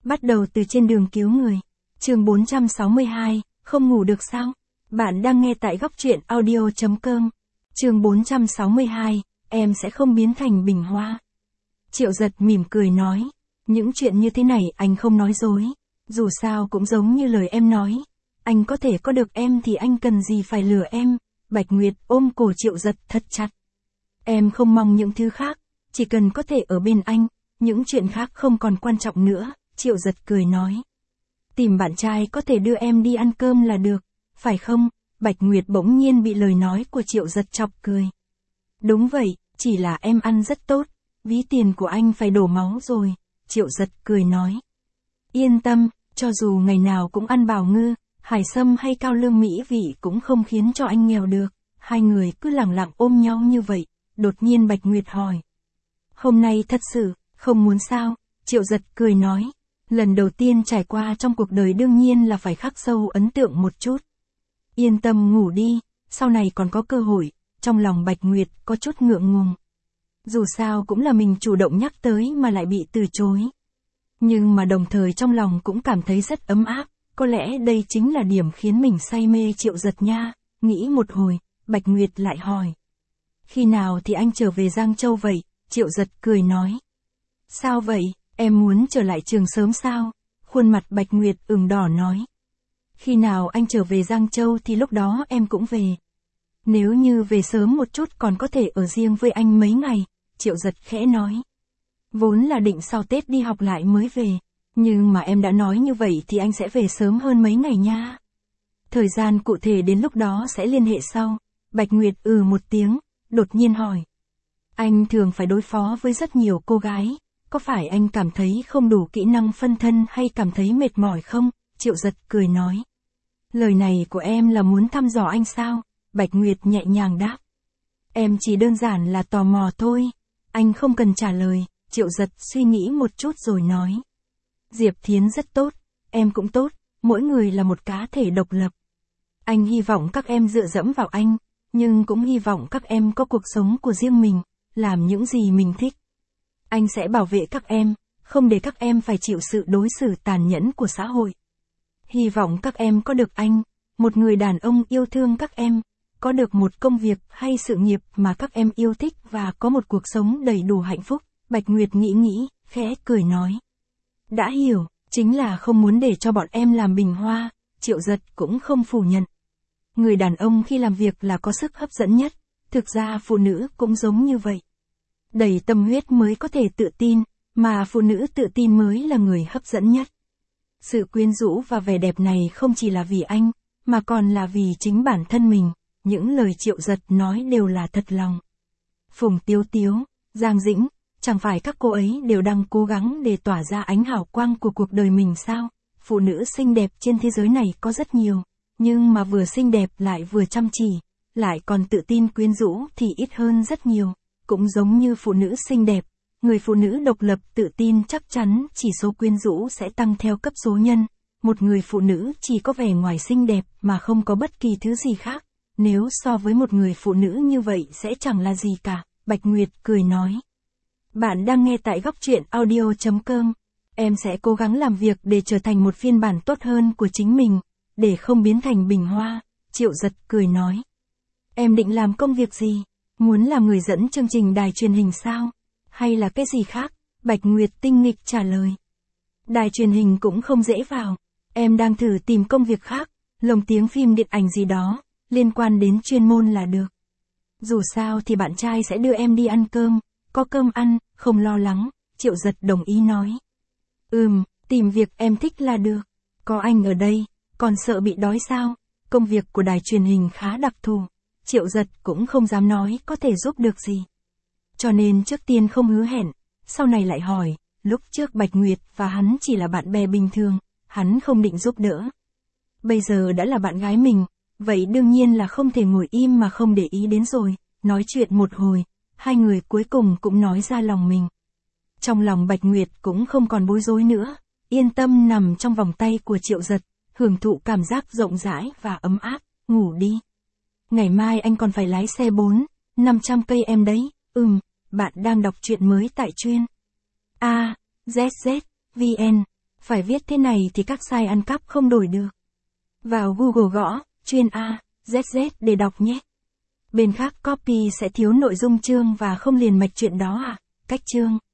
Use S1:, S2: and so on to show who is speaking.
S1: Bắt đầu từ trên đường cứu người. Chương 462, không ngủ được sao? Bạn đang nghe tại góc truyện audio.com. Chương 462, em sẽ không biến thành bình hoa. Triệu Giật mỉm cười nói, những chuyện như thế này anh không nói dối. Dù sao cũng giống như lời em nói. Anh có thể có được em thì anh cần gì phải lừa em. Bạch Nguyệt ôm cổ Triệu Giật thật chặt. Em không mong những thứ khác, chỉ cần có thể ở bên anh, những chuyện khác không còn quan trọng nữa, Triệu Giật cười nói. Tìm bạn trai có thể đưa em đi ăn cơm là được, phải không? Bạch Nguyệt bỗng nhiên bị lời nói của Triệu Giật chọc cười. Đúng vậy, chỉ là em ăn rất tốt, ví tiền của anh phải đổ máu rồi, Triệu Giật cười nói. Yên tâm, cho dù ngày nào cũng ăn bào ngư, hải sâm hay cao lương mỹ vị cũng không khiến cho anh nghèo được. Hai người cứ lẳng lặng ôm nhau như vậy, đột nhiên Bạch Nguyệt hỏi. Hôm nay thật sự, không muốn sao? Triệu Giật cười nói. Lần đầu tiên trải qua trong cuộc đời đương nhiên là phải khắc sâu ấn tượng một chút. Yên tâm ngủ đi, sau này còn có cơ hội, trong lòng Bạch Nguyệt có chút ngượng ngùng. Dù sao cũng là mình chủ động nhắc tới mà lại bị từ chối. Nhưng mà đồng thời trong lòng cũng cảm thấy rất ấm áp, có lẽ đây chính là điểm khiến mình say mê Triệu Giật nha. Nghĩ một hồi, Bạch Nguyệt lại hỏi. Khi nào thì anh trở về Giang Châu vậy? Triệu Giật cười nói. Sao vậy, em muốn trở lại trường sớm sao? Khuôn mặt Bạch Nguyệt ửng đỏ nói. Khi nào anh trở về Giang Châu thì lúc đó em cũng về. Nếu như về sớm một chút còn có thể ở riêng với anh mấy ngày, Triệu Giật khẽ nói. Vốn là định sau Tết đi học lại mới về, nhưng mà em đã nói như vậy thì anh sẽ về sớm hơn mấy ngày nha. Thời gian cụ thể đến lúc đó sẽ liên hệ sau. Bạch Nguyệt một tiếng, đột nhiên hỏi. Anh thường phải đối phó với rất nhiều cô gái, có phải anh cảm thấy không đủ kỹ năng phân thân hay cảm thấy mệt mỏi không? Triệu Giật cười nói. Lời này của em là muốn thăm dò anh sao? Bạch Nguyệt nhẹ nhàng đáp. Em chỉ đơn giản là tò mò thôi. Anh không cần trả lời, Triệu Giật suy nghĩ một chút rồi nói. Diệp Thiến rất tốt, em cũng tốt, mỗi người là một cá thể độc lập. Anh hy vọng các em dựa dẫm vào anh, nhưng cũng hy vọng các em có cuộc sống của riêng mình, làm những gì mình thích. Anh sẽ bảo vệ các em, không để các em phải chịu sự đối xử tàn nhẫn của xã hội. Hy vọng các em có được anh, một người đàn ông yêu thương các em, có được một công việc hay sự nghiệp mà các em yêu thích và có một cuộc sống đầy đủ hạnh phúc. Bạch Nguyệt nghĩ, khẽ cười nói. Đã hiểu, chính là không muốn để cho bọn em làm bình hoa, Triệu Giật cũng không phủ nhận. Người đàn ông khi làm việc là có sức hấp dẫn nhất, thực ra phụ nữ cũng giống như vậy. Đầy tâm huyết mới có thể tự tin, mà phụ nữ tự tin mới là người hấp dẫn nhất. Sự quyến rũ và vẻ đẹp này không chỉ là vì anh, mà còn là vì chính bản thân mình, những lời Triệu Giật nói đều là thật lòng. Phùng Tiếu Tiếu, Giang Dĩnh, chẳng phải các cô ấy đều đang cố gắng để tỏa ra ánh hào quang của cuộc đời mình sao? Phụ nữ xinh đẹp trên thế giới này có rất nhiều, nhưng mà vừa xinh đẹp lại vừa chăm chỉ, lại còn tự tin quyến rũ thì ít hơn rất nhiều. Cũng giống như phụ nữ xinh đẹp, người phụ nữ độc lập tự tin chắc chắn chỉ số quyến rũ sẽ tăng theo cấp số nhân. Một người phụ nữ chỉ có vẻ ngoài xinh đẹp mà không có bất kỳ thứ gì khác, nếu so với một người phụ nữ như vậy sẽ chẳng là gì cả, Bạch Nguyệt cười nói. Bạn đang nghe tại góc truyện audio.com. Em sẽ cố gắng làm việc để trở thành một phiên bản tốt hơn của chính mình, để không biến thành bình hoa, Triệu Giật cười nói. Em định làm công việc gì? Muốn làm người dẫn chương trình đài truyền hình sao? Hay là cái gì khác? Bạch Nguyệt tinh nghịch trả lời. Đài truyền hình cũng không dễ vào. Em đang thử tìm công việc khác, lồng tiếng phim điện ảnh gì đó, liên quan đến chuyên môn là được. Dù sao thì bạn trai sẽ đưa em đi ăn cơm, có cơm ăn, không lo lắng, Triệu Giật đồng ý nói. Tìm việc em thích là được. Có anh ở đây, còn sợ bị đói sao? Công việc của đài truyền hình khá đặc thù. Triệu Giật cũng không dám nói có thể giúp được gì. Cho nên trước tiên không hứa hẹn, sau này lại hỏi, lúc trước Bạch Nguyệt và hắn chỉ là bạn bè bình thường, hắn không định giúp đỡ. Bây giờ đã là bạn gái mình, vậy đương nhiên là không thể ngồi im mà không để ý đến rồi. Nói chuyện một hồi, hai người cuối cùng cũng nói ra lòng mình. Trong lòng Bạch Nguyệt cũng không còn bối rối nữa, yên tâm nằm trong vòng tay của Triệu Giật, hưởng thụ cảm giác rộng rãi và ấm áp, ngủ đi. Ngày mai anh còn phải lái xe 400-500 cây em đấy. Bạn đang đọc truyện mới tại truyện AZZ VN. Phải viết thế này thì các site ăn cắp không đổi được. Vào Google gõ, chuyên A, ZZ để đọc nhé. Bên khác copy sẽ thiếu nội dung chương và không liền mạch chuyện đó à? Cách chương.